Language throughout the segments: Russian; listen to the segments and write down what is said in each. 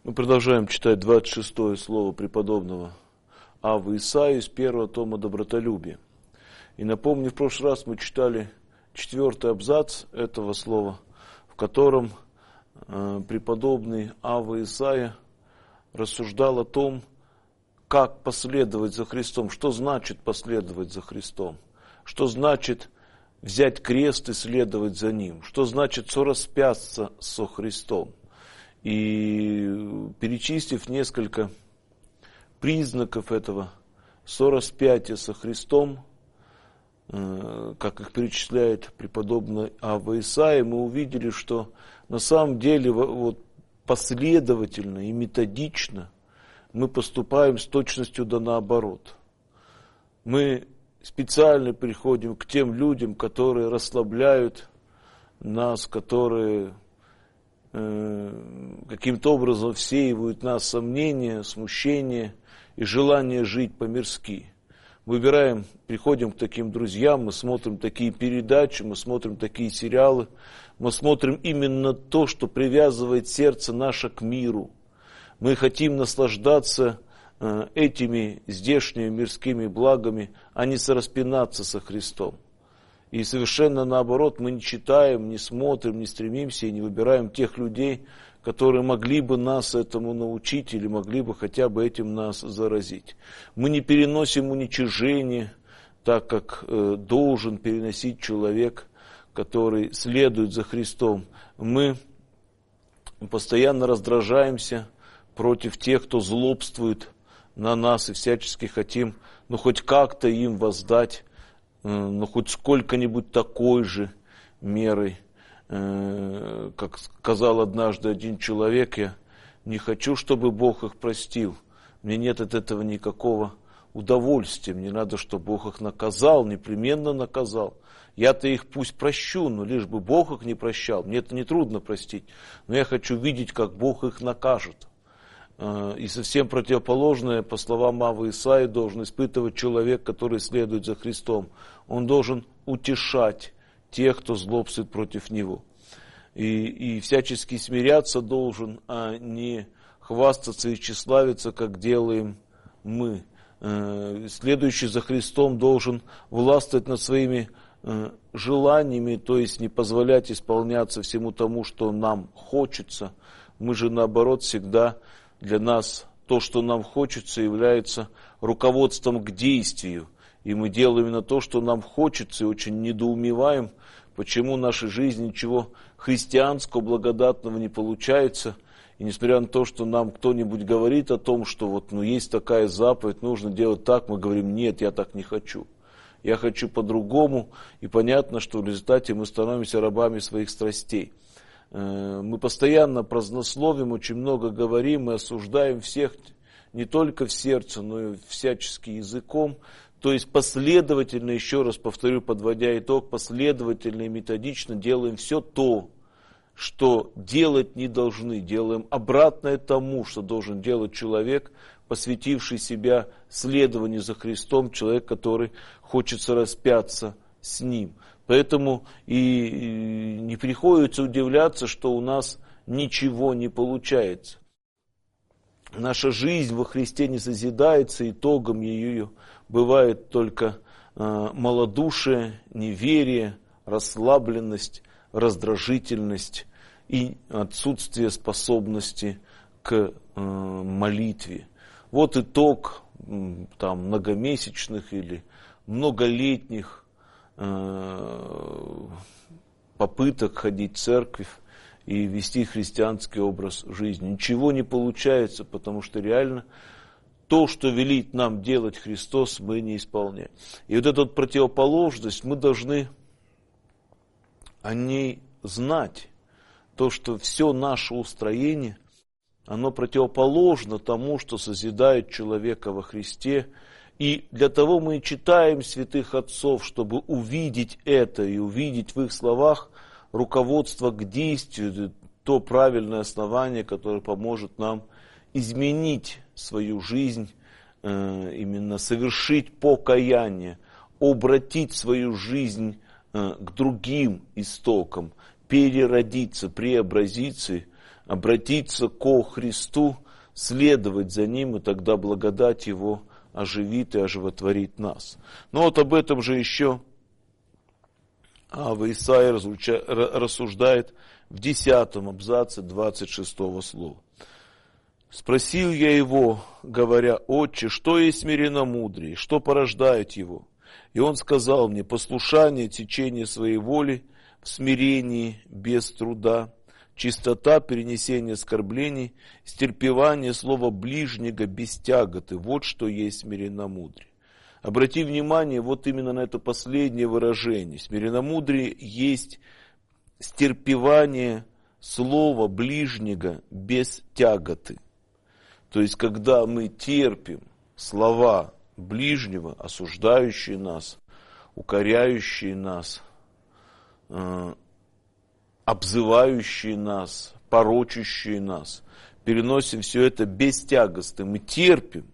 Мы продолжаем читать 26-е слово преподобного Аввы Исаии из первого тома «Добротолюбие». И напомню, в прошлый раз мы читали 4-й абзац этого слова, в котором преподобный Авва Исаия рассуждал о том, как последовать за Христом, что значит последовать за Христом, что значит взять крест и следовать за Ним, что значит сораспяться со Христом. И перечислив несколько признаков этого сораспятия со Христом, как их перечисляет преподобный Авва Исаия, мы увидели, что на самом деле вот последовательно и методично мы поступаем с точностью да наоборот. Мы специально приходим к тем людям, которые расслабляют нас, которые каким-то образом всеивают нас сомнения, смущение и желание жить по-мирски. Выбираем, приходим к таким друзьям, мы смотрим такие передачи, мы смотрим такие сериалы, мы смотрим именно то, что привязывает сердце наше к миру. Мы хотим наслаждаться этими здешними мирскими благами, а не сораспинаться со Христом. И совершенно наоборот, мы не читаем, не смотрим, не стремимся и не выбираем тех людей, которые могли бы нас этому научить или могли бы хотя бы этим нас заразить. Мы не переносим уничижение, так как должен переносить человек, который следует за Христом. Мы постоянно раздражаемся против тех, кто злобствует на нас, и всячески хотим, хоть как-то им воздать, хоть сколько-нибудь такой же мерой. Как сказал однажды один человек, я не хочу, чтобы Бог их простил. Мне нет от этого никакого удовольствия. Мне надо, чтобы Бог их наказал, непременно наказал. Я-то их пусть прощу, но лишь бы Бог их не прощал. Мне это нетрудно простить, но я хочу видеть, как Бог их накажет. И совсем противоположное, по словам Аввы Исаии, должен испытывать человек, который следует за Христом. Он должен утешать тех, кто злобствует против него. И всячески смиряться должен, а не хвастаться и тщеславиться, как делаем мы. Следующий за Христом должен властвовать над своими желаниями, то есть не позволять исполняться всему тому, что нам хочется. Мы же, наоборот, всегда для нас то, что нам хочется, является руководством к действию. И мы делаем именно то, что нам хочется, и очень недоумеваем, почему в нашей жизни ничего христианского, благодатного не получается. И несмотря на то, что нам кто-нибудь говорит о том, что есть такая заповедь, нужно делать так, мы говорим: нет, я так не хочу. Я хочу по-другому. И понятно, что в результате мы становимся рабами своих страстей. Мы постоянно празднословим, очень много говорим, мы осуждаем всех не только в сердце, но и всячески языком. То есть последовательно, еще раз повторю, подводя итог, последовательно и методично делаем все то, что делать не должны. Делаем обратное тому, что должен делать человек, посвятивший себя следованию за Христом, человек, который хочет распяться с Ним. Поэтому и не приходится удивляться, что у нас ничего не получается. Наша жизнь во Христе не созидается, итогом ее бывает только малодушие, неверие, расслабленность, раздражительность и отсутствие способности к молитве. Вот итог многомесячных или многолетних попыток ходить в церковь и вести христианский образ жизни. Ничего не получается, потому что реально то, что велит нам делать Христос, мы не исполняем. И вот эту противоположность мы должны о ней знать. То, что все наше устроение, оно противоположно тому, что созидает человека во Христе. И для того мы и читаем святых отцов, чтобы увидеть это и увидеть в их словах руководство к действию, то правильное основание, которое поможет нам изменить свою жизнь, именно совершить покаяние, обратить свою жизнь к другим истокам, переродиться, преобразиться обратиться ко Христу, следовать за Ним, и тогда благодать Его оживит и оживотворит нас. Но вот об этом же еще Исаия рассуждает в 10 абзаце 26 слова. «Спросил я его, говоря: Отче, что есть смиренномудрие, что порождает его? И он сказал мне: послушание, течение своей воли в смирении без труда, чистота, перенесение оскорблений, стерпевание слова ближнего без тяготы. Вот что есть смиренномудрие». Обрати внимание вот именно на это последнее выражение. Смиренномудрие есть стерпевание слова ближнего без тяготы. То есть, когда мы терпим слова ближнего, осуждающие нас, укоряющие нас, обзывающие нас, порочащие нас, переносим все это без тягости, мы терпим.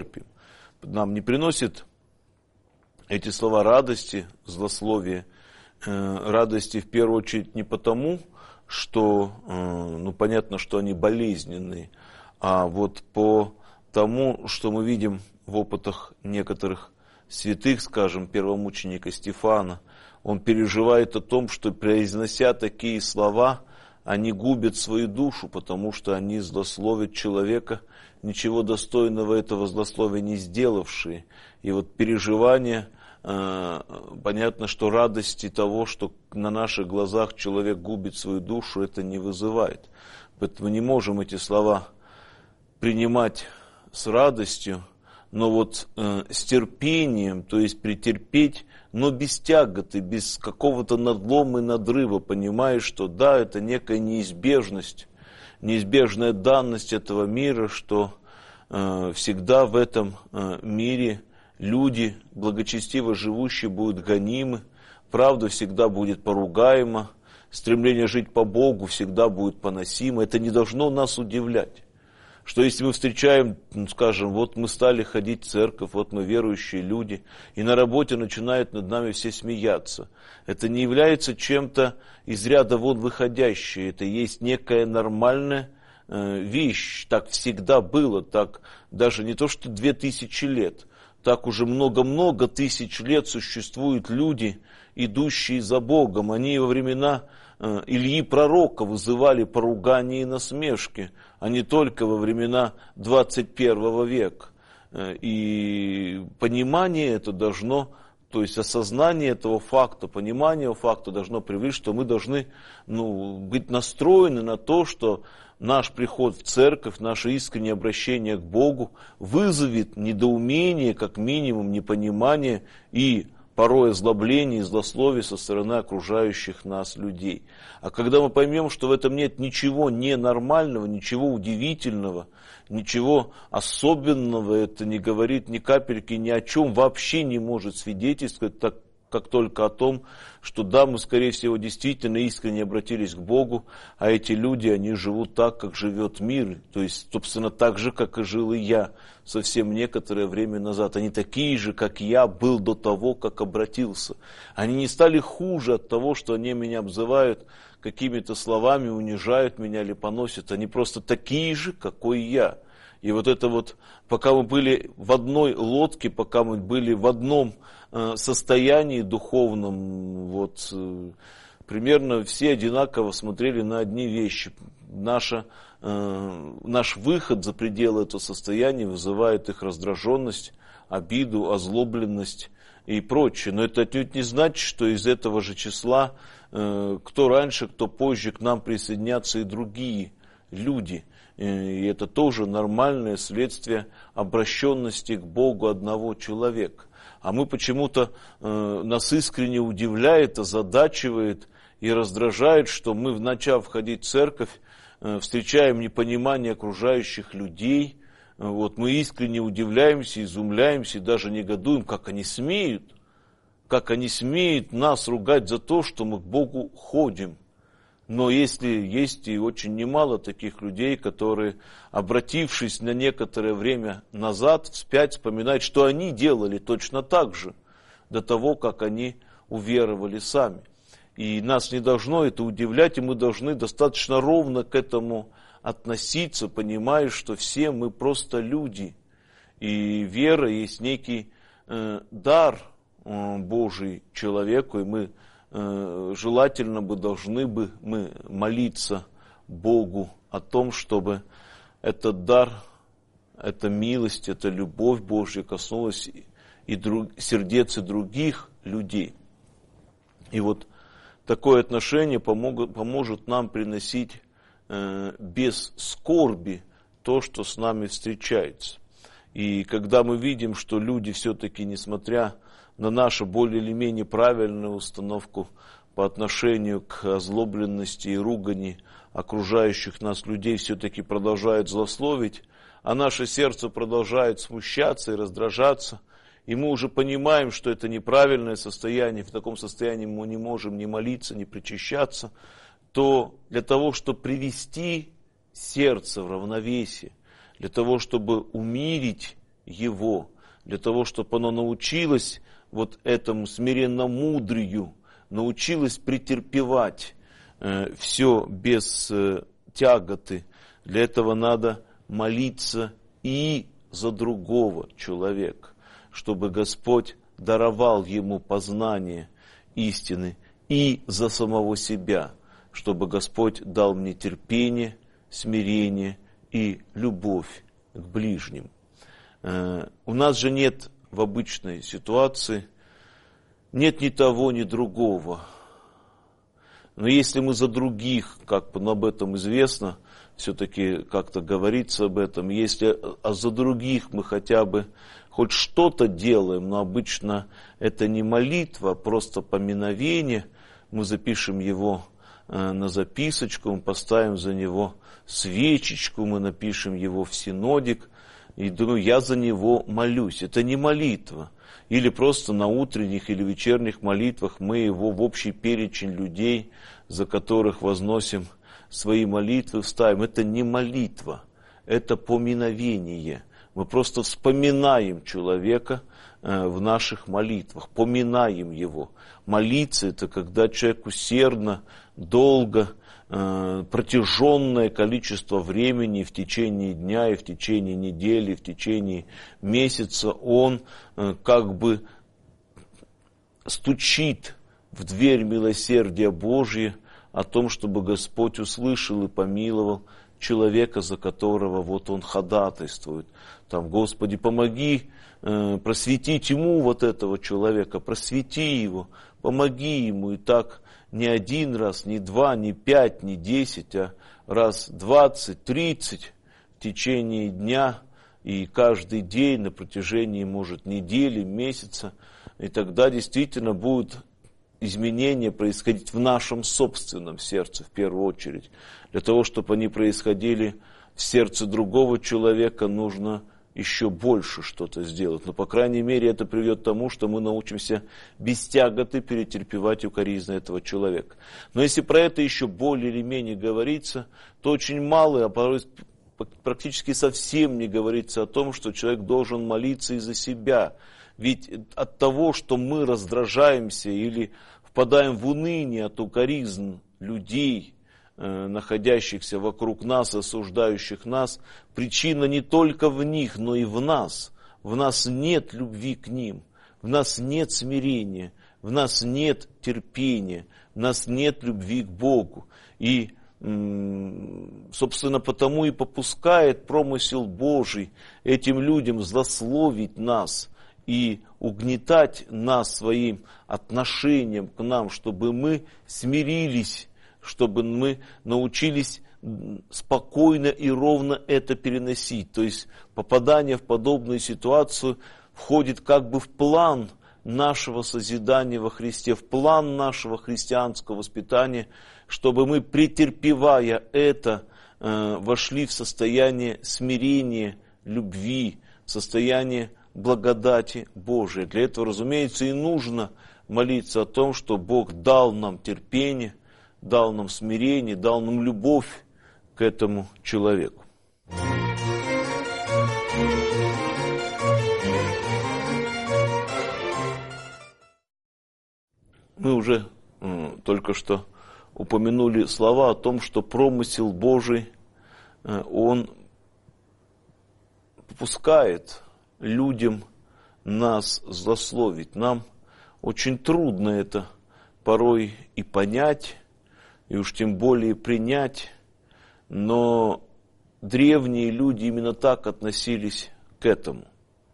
Нам не приносит эти слова радости, злословия, радости в первую очередь не потому, что, понятно, что они болезненные, а вот по тому, что мы видим в опытах некоторых святых, скажем, первомученика Стефана, он переживает о том, что, произнося такие слова, они губят свою душу, потому что они злословят человека, ничего достойного этого злословия не сделавшие. И вот переживание, понятно, что радости того, что на наших глазах человек губит свою душу, это не вызывает. Поэтому мы не можем эти слова принимать с радостью, но вот с терпением, то есть претерпеть, но без тяготы, без какого-то надлома и надрыва, понимая, что да, это некая неизбежность, неизбежная данность этого мира, что всегда в этом мире люди, благочестиво живущие, будут гонимы, правда всегда будет поругаема, стремление жить по Богу всегда будет поносимо. Это не должно нас удивлять. Что если мы встречаем, скажем, вот мы стали ходить в церковь, вот мы верующие люди, и на работе начинают над нами все смеяться. Это не является чем-то из ряда вон выходящее, это есть некая нормальная вещь. Так всегда было, так даже не то что 2000 лет, так уже много-много тысяч лет существуют люди, идущие за Богом. Они во времена Ильи Пророка вызывали поругания и насмешки, а не только во времена 21 века. И понимание это должно, то есть осознание этого факта, понимание факта должно привлечь, что мы должны быть настроены на то, что наш приход в церковь, наше искреннее обращение к Богу вызовет недоумение, как минимум непонимание и порой озлобление и злословие со стороны окружающих нас людей. А когда мы поймем, что в этом нет ничего ненормального, ничего удивительного, ничего особенного, это не говорит ни капельки ни о чем, вообще не может свидетельствовать, так как только о том, что да, мы, скорее всего, действительно искренне обратились к Богу, а эти люди, они живут так, как живет мир, то есть, собственно, так же, как и жил и я совсем некоторое время назад. Они такие же, как я был до того, как обратился. Они не стали хуже от того, что они меня обзывают какими-то словами, унижают меня или поносят. Они просто такие же, какой я. И вот это вот, пока мы были в одной лодке, пока мы были в одном состоянии духовном, вот примерно все одинаково смотрели на одни вещи. Наш выход за пределы этого состояния вызывает их раздраженность, обиду, озлобленность и прочее. Но это отнюдь не значит, что из этого же числа кто раньше, кто позже к нам присоединятся и другие люди. И это тоже нормальное следствие обращенности к Богу одного человека. А мы почему-то, нас искренне удивляет, озадачивает и раздражает, что мы, начав ходить в церковь, встречаем непонимание окружающих людей. Вот, мы искренне удивляемся, изумляемся и даже негодуем, как они смеют нас ругать за то, что мы к Богу ходим. Но если есть и очень немало таких людей, которые, обратившись на некоторое время назад, вспять, вспоминают, что они делали точно так же, до того, как они уверовали сами. И нас не должно это удивлять, и мы должны достаточно ровно к этому относиться, понимая, что все мы просто люди. И вера есть некий дар Божий человеку, и мы желательно бы должны бы мы молиться Богу о том, чтобы этот дар, эта милость, эта любовь Божья коснулась сердец и других людей. И вот такое отношение поможет нам приносить без скорби то, что с нами встречается. И когда мы видим, что люди все-таки, несмотря на нашу более или менее правильную установку по отношению к озлобленности и ругани окружающих нас людей, все-таки продолжают злословить, а наше сердце продолжает смущаться и раздражаться, и мы уже понимаем, что это неправильное состояние, в таком состоянии мы не можем ни молиться, ни причащаться, то для того, чтобы привести сердце в равновесие, для того, чтобы умирить его, для того, чтобы оно научилось вот этому смиренно-мудрию, научилось претерпевать все без тяготы, для этого надо молиться и за другого человека, чтобы Господь даровал ему познание истины, и за самого себя, чтобы Господь дал мне терпение, смирение и любовь к ближним. У нас же нет в обычной ситуации, нет ни того, ни другого. Но если мы за других, как об этом известно, все-таки как-то говорится об этом, если за других мы хотя бы хоть что-то делаем, но обычно это не молитва, а просто поминовение, мы запишем его на записочку, мы поставим за него свечечку, мы напишем его в синодик, и думаю, я за него молюсь. Это не молитва. Или просто на утренних или вечерних молитвах мы его в общий перечень людей, за которых возносим свои молитвы, вставим. Это не молитва, это поминовение. Мы просто вспоминаем человека в наших молитвах, поминаем его. Молиться – это когда человек усердно, долго, протяженное количество времени в течение дня, и в течение недели, и в течение месяца он как бы стучит в дверь милосердия Божия о том, чтобы Господь услышал и помиловал человека, за которого вот он ходатайствует. Там, Господи, помоги просветить ему вот этого человека, просвети его, помоги ему. И так не один раз, не два, не 5, не 10, а раз 20, 30 в течение дня и каждый день на протяжении, может, недели, месяца. И тогда действительно будут изменения происходить в нашем собственном сердце в первую очередь. Для того, чтобы они происходили в сердце другого человека, нужно еще больше что-то сделать. Но, по крайней мере, это приведет к тому, что мы научимся без тяготы перетерпевать укоризны этого человека. Но если про это еще более или менее говорится, то очень мало, а порой практически совсем не говорится о том, что человек должен молиться и за себя. Ведь от того, что мы раздражаемся или впадаем в уныние от укоризн людей, находящихся вокруг нас, осуждающих нас, причина не только в них, но и в нас. В нас нет любви к ним, в нас нет смирения, в нас нет терпения, в нас нет любви к Богу. И, собственно, потому и попускает промысел Божий этим людям злословить нас и угнетать нас своим отношением к нам, чтобы мы смирились, чтобы мы научились спокойно и ровно это переносить. То есть попадание в подобную ситуацию входит как бы в план нашего созидания во Христе, в план нашего христианского воспитания, чтобы мы, претерпевая это, вошли в состояние смирения, любви, в состояние благодати Божией. Для этого, разумеется, и нужно молиться о том, что Бог дал нам терпение, дал нам смирение, дал нам любовь к этому человеку. Мы уже только что упомянули слова о том, что промысел Божий, он попускает людям нас злословить. Нам очень трудно это порой и понять, и уж тем более принять, но древние люди именно так относились к этому.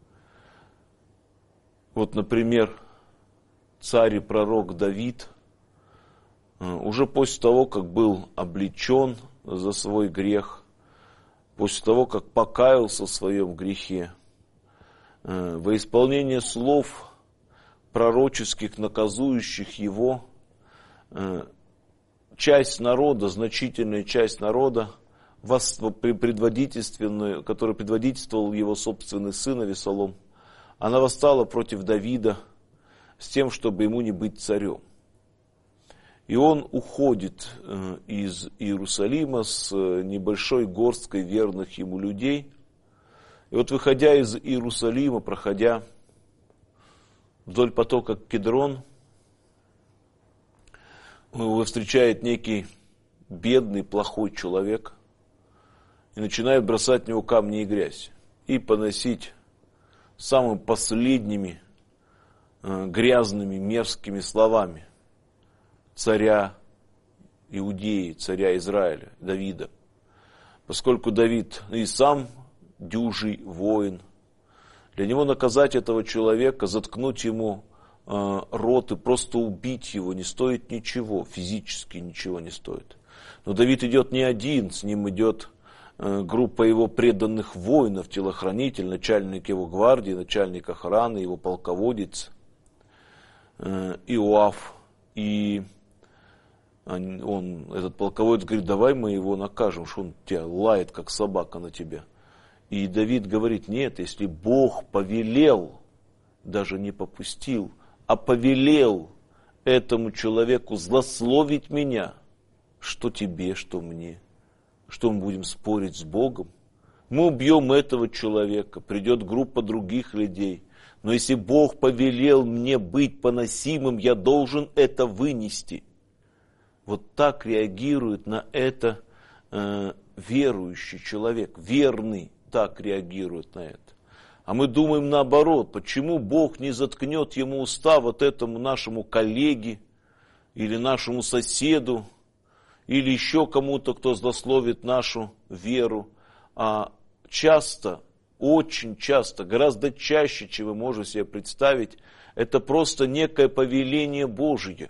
Вот, например, царь и пророк Давид, уже после того, как был обличен за свой грех, после того, как покаялся в своем грехе, во исполнение слов пророческих, наказующих его, часть народа, значительная часть народа, который предводительствовал его собственный сын Авесолом, она восстала против Давида с тем, чтобы ему не быть царем. И он уходит из Иерусалима с небольшой горсткой верных ему людей. И вот, выходя из Иерусалима, проходя вдоль потока Кедрон, его встречает некий бедный, плохой человек и начинает бросать в него камни и грязь и поносить самыми последними грязными, мерзкими словами царя Иудеи, царя Израиля, Давида. Поскольку Давид и сам дюжий воин, для него наказать этого человека, заткнуть ему рот и просто убить его не стоит ничего, физически ничего не стоит. Но Давид идет не один, с ним идет группа его преданных воинов, телохранитель, начальник его гвардии, начальник охраны, его полководец Иоав. И этот полководец говорит: давай мы его накажем, что он тебя лает, как собака на тебя. И Давид говорит: нет, если Бог повелел, даже не попустил, а повелел этому человеку злословить меня, что тебе, что мне? Что мы будем спорить с Богом? Мы убьем этого человека, придет группа других людей. Но если Бог повелел мне быть поносимым, я должен это вынести. Вот так реагирует на это верующий человек, верный так реагирует на это. А мы думаем наоборот, почему Бог не заткнет ему уста вот этому нашему коллеге или нашему соседу, или еще кому-то, кто злословит нашу веру. А часто, очень часто, гораздо чаще, чем вы можете себе представить, это просто некое повеление Божие.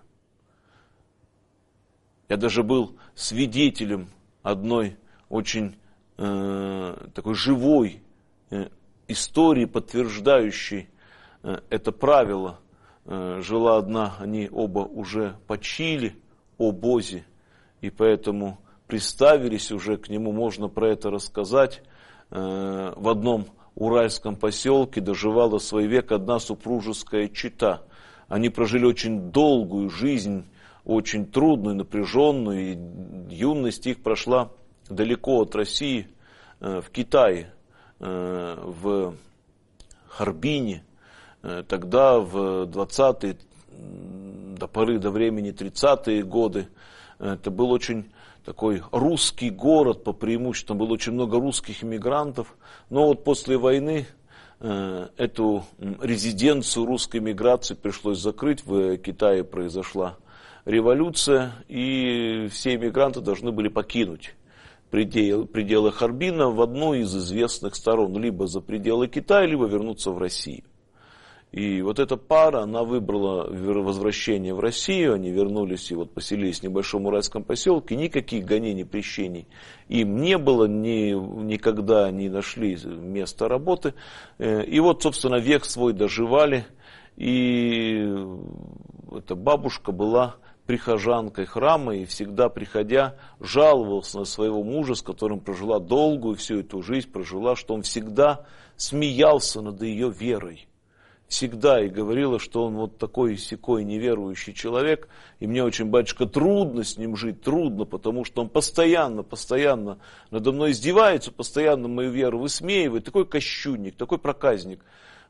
Я даже был свидетелем одной очень такой живой истории, подтверждающей это правило. Жила одна, они оба уже почили о Бозе, и поэтому приставились уже к нему, можно про это рассказать. В одном уральском поселке доживала свой век одна супружеская чета. Они прожили очень долгую жизнь, очень трудную, напряженную, и юность их прошла далеко от России, в Китае, в Харбине. Тогда, в 20-е, до времени 30-е годы, это был очень такой русский город, по преимуществу, было очень много русских иммигрантов. Но вот после войны эту резиденцию русской миграции пришлось закрыть. В Китае произошла революция, и все иммигранты должны были покинуть пределы Харбина в одну из известных сторон, либо за пределы Китая, либо вернуться в Россию. И вот эта пара, она выбрала возвращение в Россию, они вернулись и вот поселились в небольшом уральском поселке, никаких гонений, прещений им не было, никогда не нашли места работы. И вот, собственно, век свой доживали, и эта бабушка была прихожанкой храма, и всегда приходя жаловалась на своего мужа, с которым прожила долгую всю эту жизнь, прожила, что он всегда смеялся над ее верой. Всегда и говорила, что он вот такой-сякой неверующий человек, и мне очень, батюшка, трудно с ним жить, трудно, потому что он постоянно надо мной издевается, постоянно мою веру высмеивает, такой кощунник, такой проказник.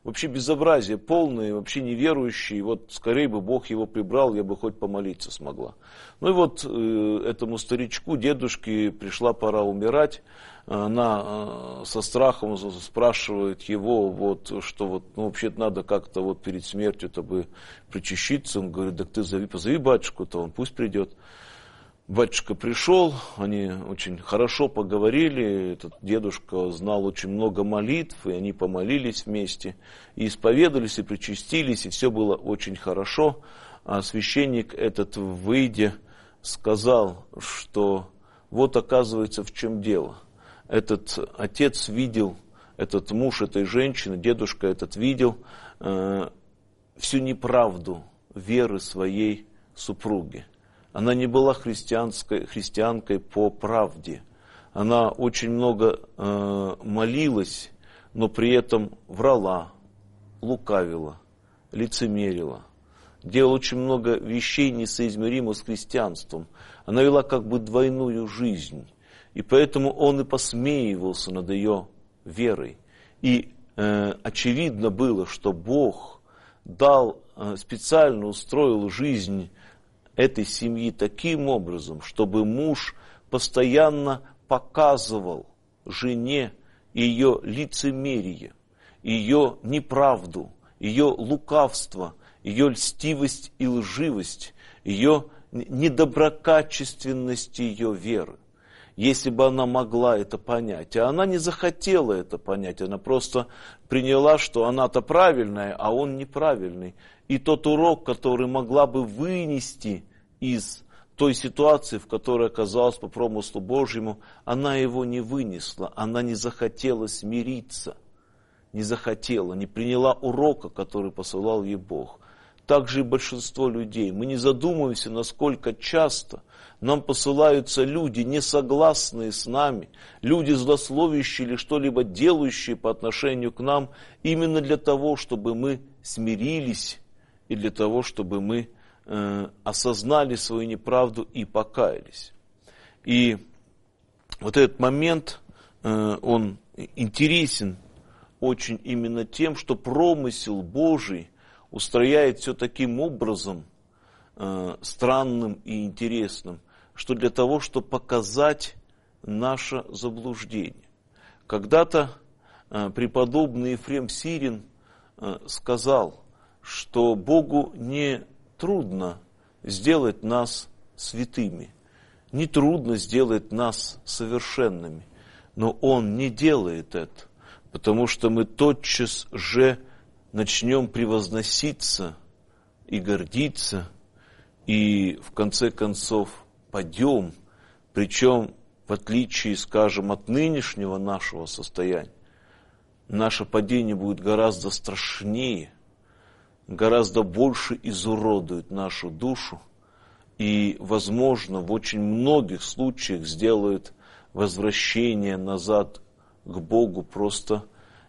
вообще безобразие полное, вообще неверующий, вот скорее бы Бог его прибрал, я бы хоть помолиться смогла. Ну и вот этому старичку, дедушке, пришла пора умирать. Она со страхом спрашивает его, вот, что вот, ну, вообще-то надо как-то вот перед смертью-то бы причащиться. Он говорит: так ты позови батюшку-то, он пусть придет. Батюшка пришел, они очень хорошо поговорили, этот дедушка знал очень много молитв, и они помолились вместе, и исповедались, и причастились, и все было очень хорошо. А священник этот, выйдя, сказал, что вот оказывается в чем дело. Этот отец видел, этот муж этой женщины, дедушка этот видел всю неправду веры своей супруги. Она не была христианкой по правде. Она очень много молилась, но при этом врала, лукавила, лицемерила. Делала очень много вещей несоизмеримых с христианством. Она вела как бы двойную жизнь. И поэтому он и посмеивался над ее верой. И очевидно было, что Бог специально устроил жизнь этой семьи таким образом, чтобы муж постоянно показывал жене ее лицемерие, ее неправду, ее лукавство, ее льстивость и лживость, ее недоброкачественность ее веры. Если бы она могла это понять, а она не захотела это понять, она просто приняла, что она-то правильная, а он неправильный. И тот урок, который могла бы вынести из той ситуации, в которой оказалась по промыслу Божьему, она его не вынесла, она не захотела смириться, не захотела, не приняла урока, который посылал ей Бог. Так же и большинство людей. Мы не задумываемся, насколько часто нам посылаются люди, не согласные с нами, люди злословящие или что-либо делающие по отношению к нам, именно для того, чтобы мы смирились и для того, чтобы мы осознали свою неправду и покаялись. И вот этот момент, он интересен очень именно тем, что промысел Божий устрояет все таким образом странным и интересным, что для того, чтобы показать наше заблуждение. Когда-то преподобный Ефрем Сирин сказал, что Богу не трудно сделать нас святыми, не трудно сделать нас совершенными, но Он не делает это, потому что мы тотчас же начнем превозноситься и гордиться, и в конце концов падем, причем в отличие, скажем, от нынешнего нашего состояния, наше падение будет гораздо страшнее, гораздо больше изуродует нашу душу и, возможно, в очень многих случаях сделает возвращение назад к Богу просто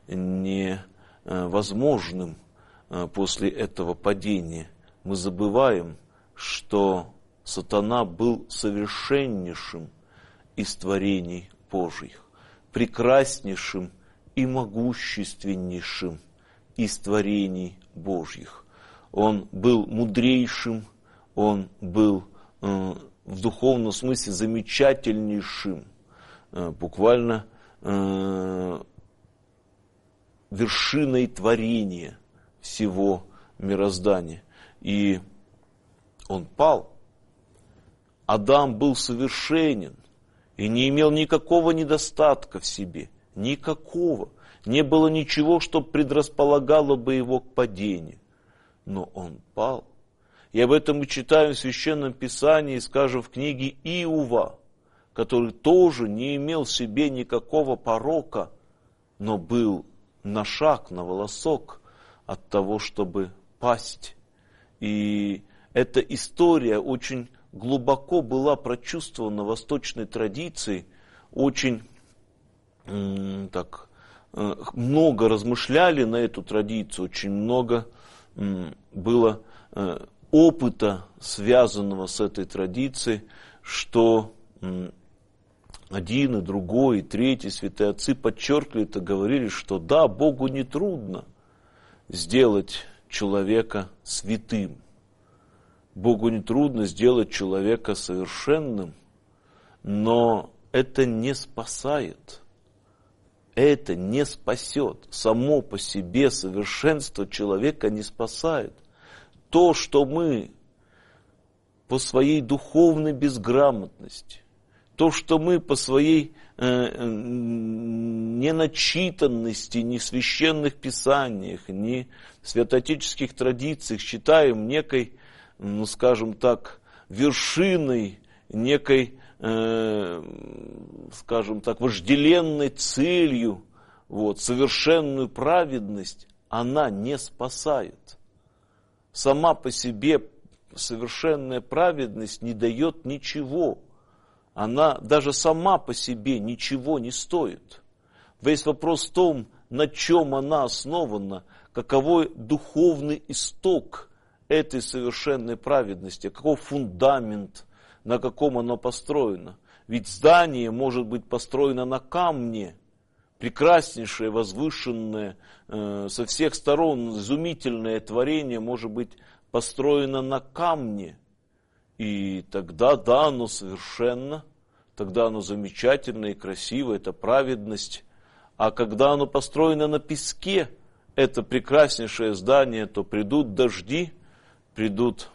невозможным после этого падения. Мы забываем, что сатана был совершеннейшим из творений Божьих, прекраснейшим и могущественнейшим из творений Божьих. Он был мудрейшим, он был в духовном смысле замечательнейшим, буквально вершиной творения всего мироздания. И он пал. Адам был совершенен и не имел никакого недостатка в себе, никакого. Не было ничего, что предрасполагало бы его к падению. Но он пал. И об этом мы читаем в Священном Писании, скажем, в книге Иова, который тоже не имел в себе никакого порока, но был на шаг, на волосок от того, чтобы пасть. И эта история очень глубоко была прочувствована восточной традицией, очень много размышляли на эту традицию, очень много было опыта, связанного с этой традицией, что один и другой, и третий святые отцы подчеркивали это, говорили, что да, Богу не трудно сделать человека святым. Богу не трудно сделать человека совершенным, но это не спасает. Это не спасет. Само по себе совершенство человека не спасает. То, что мы по своей духовной безграмотности, то, что мы по своей неначитанности ни в священных писаниях, ни в святоотеческих традициях считаем некой, скажем так, вершиной, некой, скажем так, вожделенной целью, совершенную праведность, она не спасает. Сама по себе совершенная праведность не дает ничего. Она даже сама по себе ничего не стоит. Весь вопрос в том, на чем она основана, каковой духовный исток этой совершенной праведности, каков фундамент, на каком оно построено. Ведь здание может быть построено на камне, прекраснейшее, возвышенное, со всех сторон изумительное творение может быть построено на камне. И тогда, да, оно совершенно, тогда оно замечательно и красиво, это праведность. А когда оно построено на песке, это прекраснейшее здание, то придут дожди, придут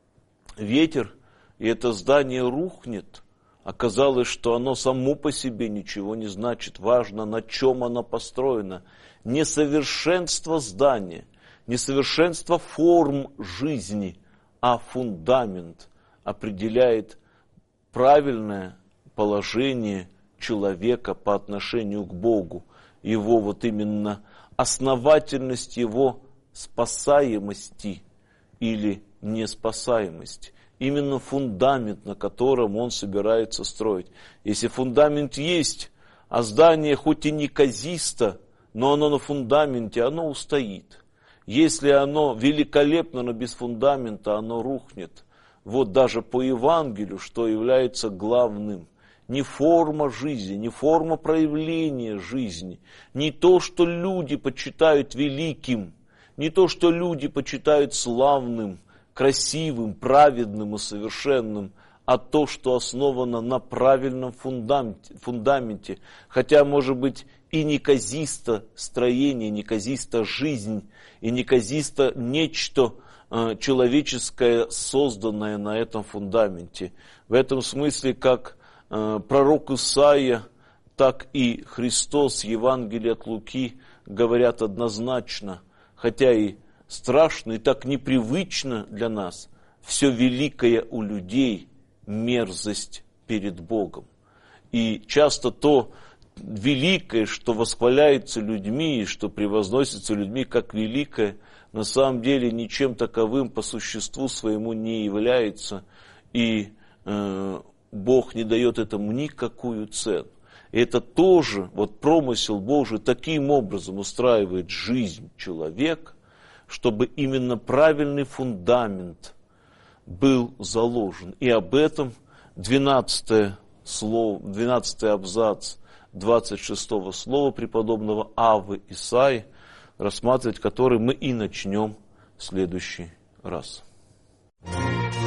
ветер, и это здание рухнет. Оказалось, что оно само по себе ничего не значит. Важно, на чем оно построено. Несовершенство здания, несовершенство форм жизни, а фундамент определяет правильное положение человека по отношению к Богу. Его именно основательность его спасаемости или неспасаемости. Именно фундамент, на котором он собирается строить. Если фундамент есть, а здание хоть и неказисто, но оно на фундаменте, оно устоит. Если оно великолепно, но без фундамента, оно рухнет. Даже по Евангелию, что является главным. Не форма жизни, не форма проявления жизни, не то, что люди почитают великим, не то, что люди почитают славным, красивым, праведным и совершенным, а то, что основано на правильном фундаменте. Хотя, может быть, и неказисто строение, неказисто жизнь, и неказисто нечто человеческое, созданное на этом фундаменте. В этом смысле, как пророк Исаия, так и Христос, Евангелие от Луки говорят однозначно, хотя и страшно, и так непривычно для нас, все великое у людей – мерзость перед Богом. И часто то великое, что восхваляется людьми, и что превозносится людьми как великое, на самом деле ничем таковым по существу своему не является, и Бог не дает этому никакую цену. И это тоже промысел Божий таким образом устраивает жизнь человека, чтобы именно правильный фундамент был заложен. И об этом 12 абзац 26 слова преподобного Аввы Исаии, рассматривать который мы и начнем в следующий раз.